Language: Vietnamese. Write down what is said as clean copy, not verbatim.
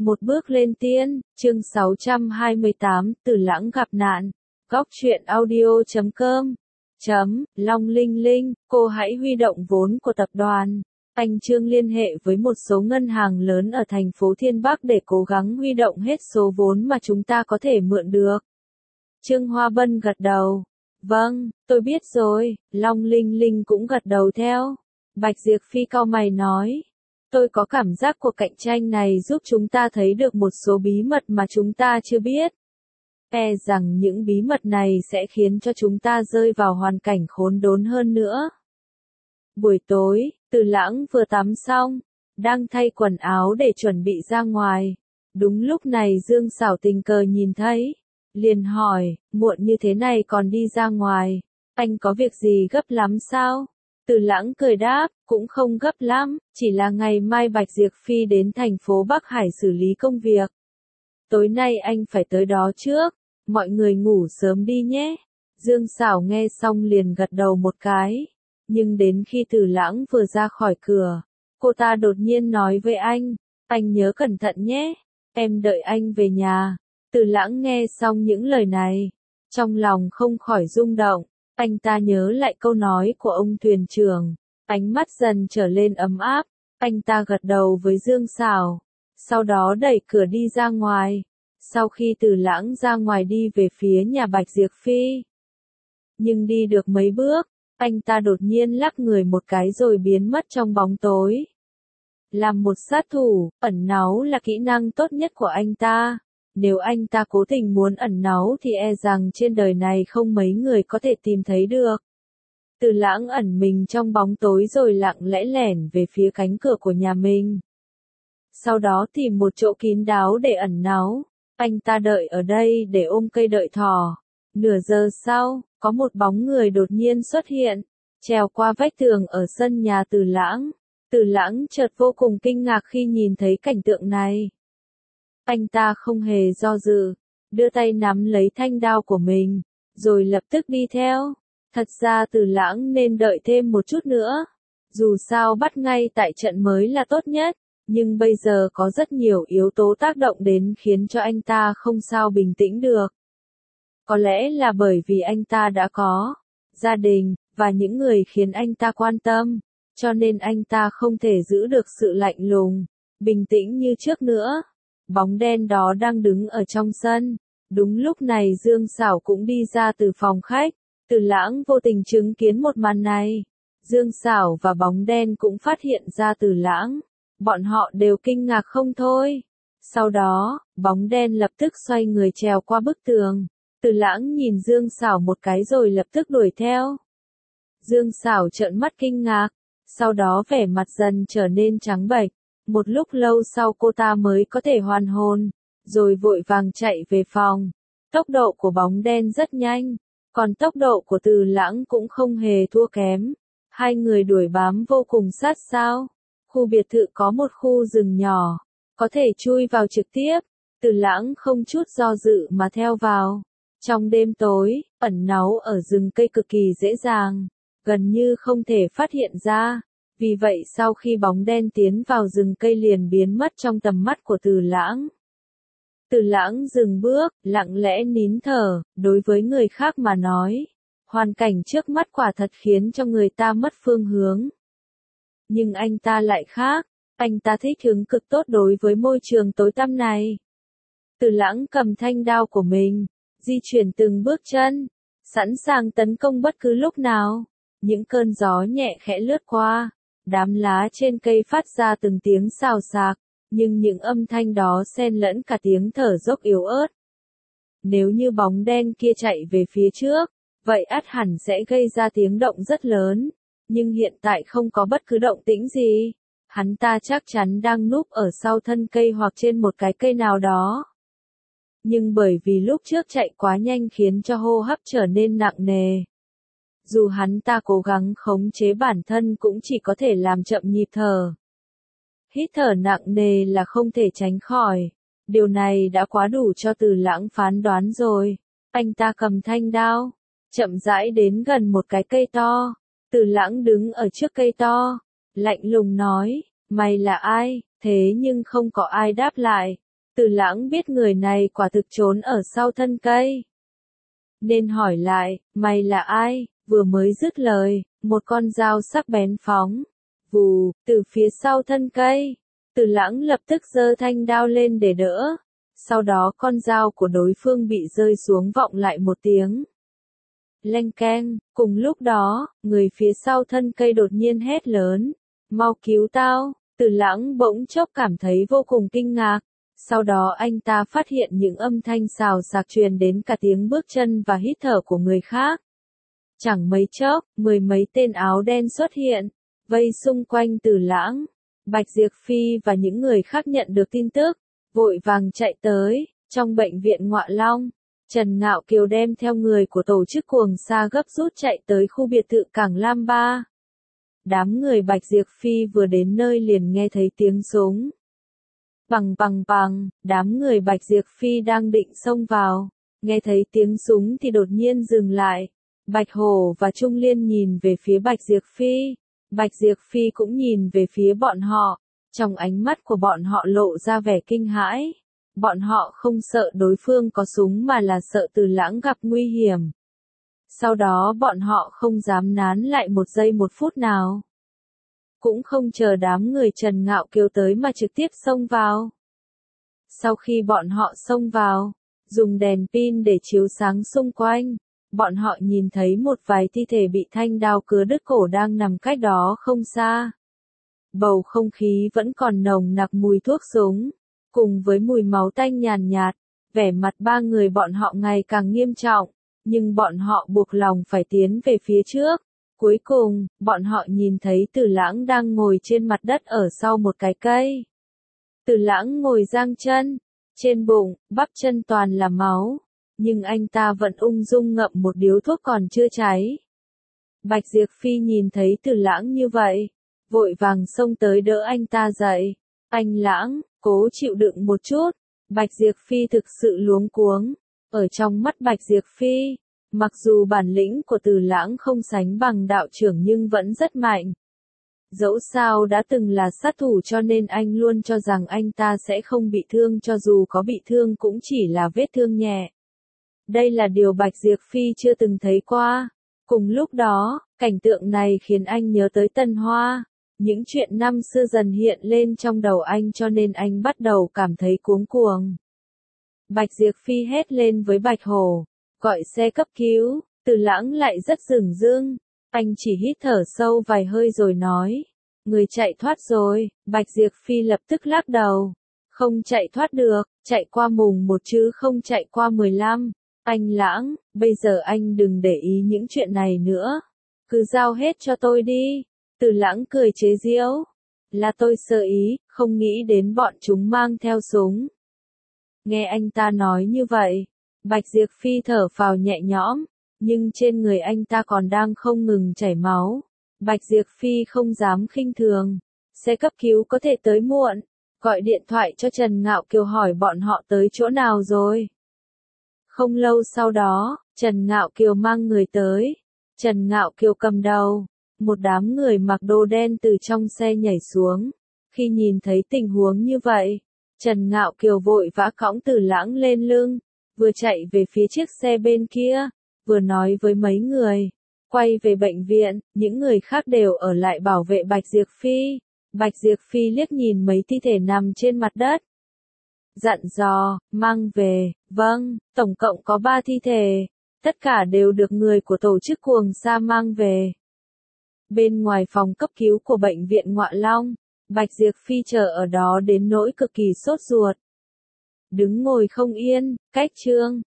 Một bước lên tiên, chương 628, Từ Lãng gặp nạn. Góc truyện audio.com. Long Linh Linh, cô hãy huy động vốn của tập đoàn. Anh Trương liên hệ với một số ngân hàng lớn ở thành phố Thiên Bắc để cố gắng huy động hết số vốn mà chúng ta có thể mượn được. Trương Hoa Bân gật đầu. Vâng, tôi biết rồi. Long Linh Linh cũng gật đầu theo. Bạch Diệp Phi cau mày nói. Tôi có cảm giác cuộc cạnh tranh này giúp chúng ta thấy được một số bí mật mà chúng ta chưa biết. E rằng những bí mật này sẽ khiến cho chúng ta rơi vào hoàn cảnh khốn đốn hơn nữa. Buổi tối, Từ Lãng vừa tắm xong, đang thay quần áo để chuẩn bị ra ngoài. Đúng lúc này Dương Sảo tình cờ nhìn thấy, liền hỏi, muộn như thế này còn đi ra ngoài, anh có việc gì gấp lắm sao? Từ Lãng cười đáp, cũng không gấp lắm, chỉ là ngày mai Bạch Diệp Phi đến thành phố Bắc Hải xử lý công việc. Tối nay anh phải tới đó trước, mọi người ngủ sớm đi nhé. Dương Sảo nghe xong liền gật đầu một cái, nhưng đến khi Từ Lãng vừa ra khỏi cửa, cô ta đột nhiên nói với anh nhớ cẩn thận nhé, em đợi anh về nhà. Từ Lãng nghe xong những lời này, trong lòng không khỏi rung động. Anh ta nhớ lại câu nói của ông thuyền trưởng, ánh mắt dần trở lên ấm áp, anh ta gật đầu với Dương Sảo, sau đó đẩy cửa đi ra ngoài. Sau khi Từ Lãng ra ngoài đi về phía nhà Bạch Diệp Phi, nhưng đi được mấy bước, anh ta đột nhiên lắc người một cái rồi biến mất trong bóng tối. Làm một sát thủ, ẩn náu là kỹ năng tốt nhất của anh ta. Nếu anh ta cố tình muốn ẩn náu thì e rằng trên đời này không mấy người có thể tìm thấy được. Từ Lãng ẩn mình trong bóng tối rồi lặng lẽ lẻn về phía cánh cửa của nhà mình. Sau đó tìm một chỗ kín đáo để ẩn náu. Anh ta đợi ở đây để ôm cây đợi thỏ. Nửa giờ sau, có một bóng người đột nhiên xuất hiện, trèo qua vách tường ở sân nhà Từ Lãng. Từ Lãng chợt vô cùng kinh ngạc khi nhìn thấy cảnh tượng này. Anh ta không hề do dự, đưa tay nắm lấy thanh đao của mình, rồi lập tức đi theo. Thật ra Từ Lãng nên đợi thêm một chút nữa. Dù sao bắt ngay tại trận mới là tốt nhất, nhưng bây giờ có rất nhiều yếu tố tác động đến khiến cho anh ta không sao bình tĩnh được. Có lẽ là bởi vì anh ta đã có gia đình, và những người khiến anh ta quan tâm, cho nên anh ta không thể giữ được sự lạnh lùng, bình tĩnh như trước nữa. Bóng đen đó đang đứng ở trong sân. Đúng lúc này Dương Sảo cũng đi ra từ phòng khách. Từ Lãng vô tình chứng kiến một màn này. Dương Sảo và bóng đen cũng phát hiện ra Từ Lãng. Bọn họ đều kinh ngạc không thôi. Sau đó, bóng đen lập tức xoay người trèo qua bức tường. Từ Lãng nhìn Dương Sảo một cái rồi lập tức đuổi theo. Dương Sảo trợn mắt kinh ngạc. Sau đó vẻ mặt dần trở nên trắng bệch. Một lúc lâu sau cô ta mới có thể hoàn hồn, rồi vội vàng chạy về phòng. Tốc độ của bóng đen rất nhanh, còn tốc độ của Từ Lãng cũng không hề thua kém. Hai người đuổi bám vô cùng sát sao. Khu biệt thự có một khu rừng nhỏ, có thể chui vào trực tiếp. Từ Lãng không chút do dự mà theo vào. Trong đêm tối, ẩn náu ở rừng cây cực kỳ dễ dàng, gần như không thể phát hiện ra. Vì vậy sau khi bóng đen tiến vào rừng cây liền biến mất trong tầm mắt của Từ Lãng. Từ Lãng dừng bước, lặng lẽ nín thở. Đối với người khác mà nói, hoàn cảnh trước mắt quả thật khiến cho người ta mất phương hướng. Nhưng anh ta lại khác, anh ta thích ứng cực tốt đối với môi trường tối tăm này. Từ Lãng cầm thanh đao của mình, di chuyển từng bước chân, sẵn sàng tấn công bất cứ lúc nào. Những cơn gió nhẹ khẽ lướt qua. Đám lá trên cây phát ra từng tiếng xào xạc, nhưng những âm thanh đó xen lẫn cả tiếng thở dốc yếu ớt. Nếu như bóng đen kia chạy về phía trước, vậy ắt hẳn sẽ gây ra tiếng động rất lớn, nhưng hiện tại không có bất cứ động tĩnh gì. Hắn ta chắc chắn đang núp ở sau thân cây hoặc trên một cái cây nào đó. Nhưng bởi vì lúc trước chạy quá nhanh khiến cho hô hấp trở nên nặng nề. Dù hắn ta cố gắng khống chế bản thân cũng chỉ có thể làm chậm nhịp thở. Hít thở nặng nề là không thể tránh khỏi. Điều này đã quá đủ cho Từ Lãng phán đoán rồi. Anh ta cầm thanh đao, chậm rãi đến gần một cái cây to. Từ Lãng đứng ở trước cây to, lạnh lùng nói, mày là ai? Thế nhưng không có ai đáp lại. Từ Lãng biết người này quả thực trốn ở sau thân cây. Nên hỏi lại, mày là ai? Vừa mới dứt lời, một con dao sắc bén phóng. Vù, từ phía sau thân cây. Từ Lãng lập tức giơ thanh đao lên để đỡ. Sau đó con dao của đối phương bị rơi xuống vọng lại một tiếng. Leng keng, cùng lúc đó, người phía sau thân cây đột nhiên hét lớn. Mau cứu tao, Từ Lãng bỗng chốc cảm thấy vô cùng kinh ngạc. Sau đó anh ta phát hiện những âm thanh xào xạc truyền đến cả tiếng bước chân và hít thở của người khác. Chẳng mấy chốc, mười mấy tên áo đen xuất hiện, vây xung quanh Từ Lãng. Bạch Diệp Phi và những người khác nhận được tin tức, vội vàng chạy tới. Trong bệnh viện Ngọa Long, Trần Ngạo Kiều đem theo người của tổ chức Cuồng Sa gấp rút chạy tới khu biệt thự Cảng Lam Ba. Đám người Bạch Diệp Phi vừa đến nơi liền nghe thấy tiếng súng. Bằng bằng bằng, đám người Bạch Diệp Phi đang định xông vào, nghe thấy tiếng súng thì đột nhiên dừng lại. Bạch Hổ và Trung Liên nhìn về phía Bạch Diệp Phi, Bạch Diệp Phi cũng nhìn về phía bọn họ, trong ánh mắt của bọn họ lộ ra vẻ kinh hãi. Bọn họ không sợ đối phương có súng mà là sợ Từ Lãng gặp nguy hiểm. Sau đó bọn họ không dám nán lại một giây một phút nào. Cũng không chờ đám người Trần Ngạo Kiều tới mà trực tiếp xông vào. Sau khi bọn họ xông vào, dùng đèn pin để chiếu sáng xung quanh, bọn họ nhìn thấy một vài thi thể bị thanh đao cứa đứt cổ đang nằm cách đó không xa. Bầu không khí vẫn còn nồng nặc mùi thuốc súng, cùng với mùi máu tanh nhàn nhạt, vẻ mặt ba người bọn họ ngày càng nghiêm trọng, nhưng bọn họ buộc lòng phải tiến về phía trước. Cuối cùng, bọn họ nhìn thấy Từ Lãng đang ngồi trên mặt đất ở sau một cái cây. Từ Lãng ngồi giang chân, trên bụng, bắp chân toàn là máu, nhưng anh ta vẫn ung dung ngậm một điếu thuốc còn chưa cháy. Bạch Diệp Phi nhìn thấy Từ Lãng như vậy, vội vàng xông tới đỡ anh ta dậy. Anh Lãng, cố chịu đựng một chút. Bạch Diệp Phi thực sự luống cuống. Ở trong mắt Bạch Diệp Phi, mặc dù bản lĩnh của Từ Lãng không sánh bằng đạo trưởng nhưng vẫn rất mạnh. Dẫu sao đã từng là sát thủ cho nên anh luôn cho rằng anh ta sẽ không bị thương, cho dù có bị thương cũng chỉ là vết thương nhẹ. Đây là điều Bạch Diệp Phi chưa từng thấy qua. Cùng lúc đó, cảnh tượng này khiến anh nhớ tới Tân Hoa. Những chuyện năm xưa dần hiện lên trong đầu anh cho nên anh bắt đầu cảm thấy cuống cuồng. Bạch Diệp Phi hét lên với Bạch Hổ, gọi xe cấp cứu. Từ Lãng lại rất dửng dưng, anh chỉ hít thở sâu vài hơi rồi nói, người chạy thoát rồi. Bạch Diệp Phi lập tức lắc đầu, không chạy thoát được, chạy qua mùng 1 chứ không chạy qua 15. Anh Lãng, bây giờ anh đừng để ý những chuyện này nữa, cứ giao hết cho tôi đi. Từ Lãng cười chế giễu, là tôi sơ ý, không nghĩ đến bọn chúng mang theo súng. Nghe anh ta nói như vậy, Bạch Diệp Phi thở phào nhẹ nhõm, nhưng trên người anh ta còn đang không ngừng chảy máu. Bạch Diệp Phi không dám khinh thường, xe cấp cứu có thể tới muộn, gọi điện thoại cho Trần Ngạo Kiều hỏi bọn họ tới chỗ nào rồi. Không lâu sau đó, Trần Ngạo Kiều mang người tới, Trần Ngạo Kiều cầm đầu. Một đám người mặc đồ đen từ trong xe nhảy xuống. Khi nhìn thấy tình huống như vậy, Trần Ngạo Kiều vội vã cõng Từ Lãng lên lưng, vừa chạy về phía chiếc xe bên kia, vừa nói với mấy người, quay về bệnh viện. Những người khác đều ở lại bảo vệ Bạch Diệp Phi. Bạch Diệp Phi liếc nhìn mấy thi thể nằm trên mặt đất, dặn dò, mang về. Vâng, tổng cộng có 3 thi thể, tất cả đều được người của tổ chức Cuồng Sa mang về. Bên ngoài phòng cấp cứu của bệnh viện Ngọa Long, Bạch Diệp Phi chờ ở đó đến nỗi cực kỳ sốt ruột. Đứng ngồi không yên, cách chương.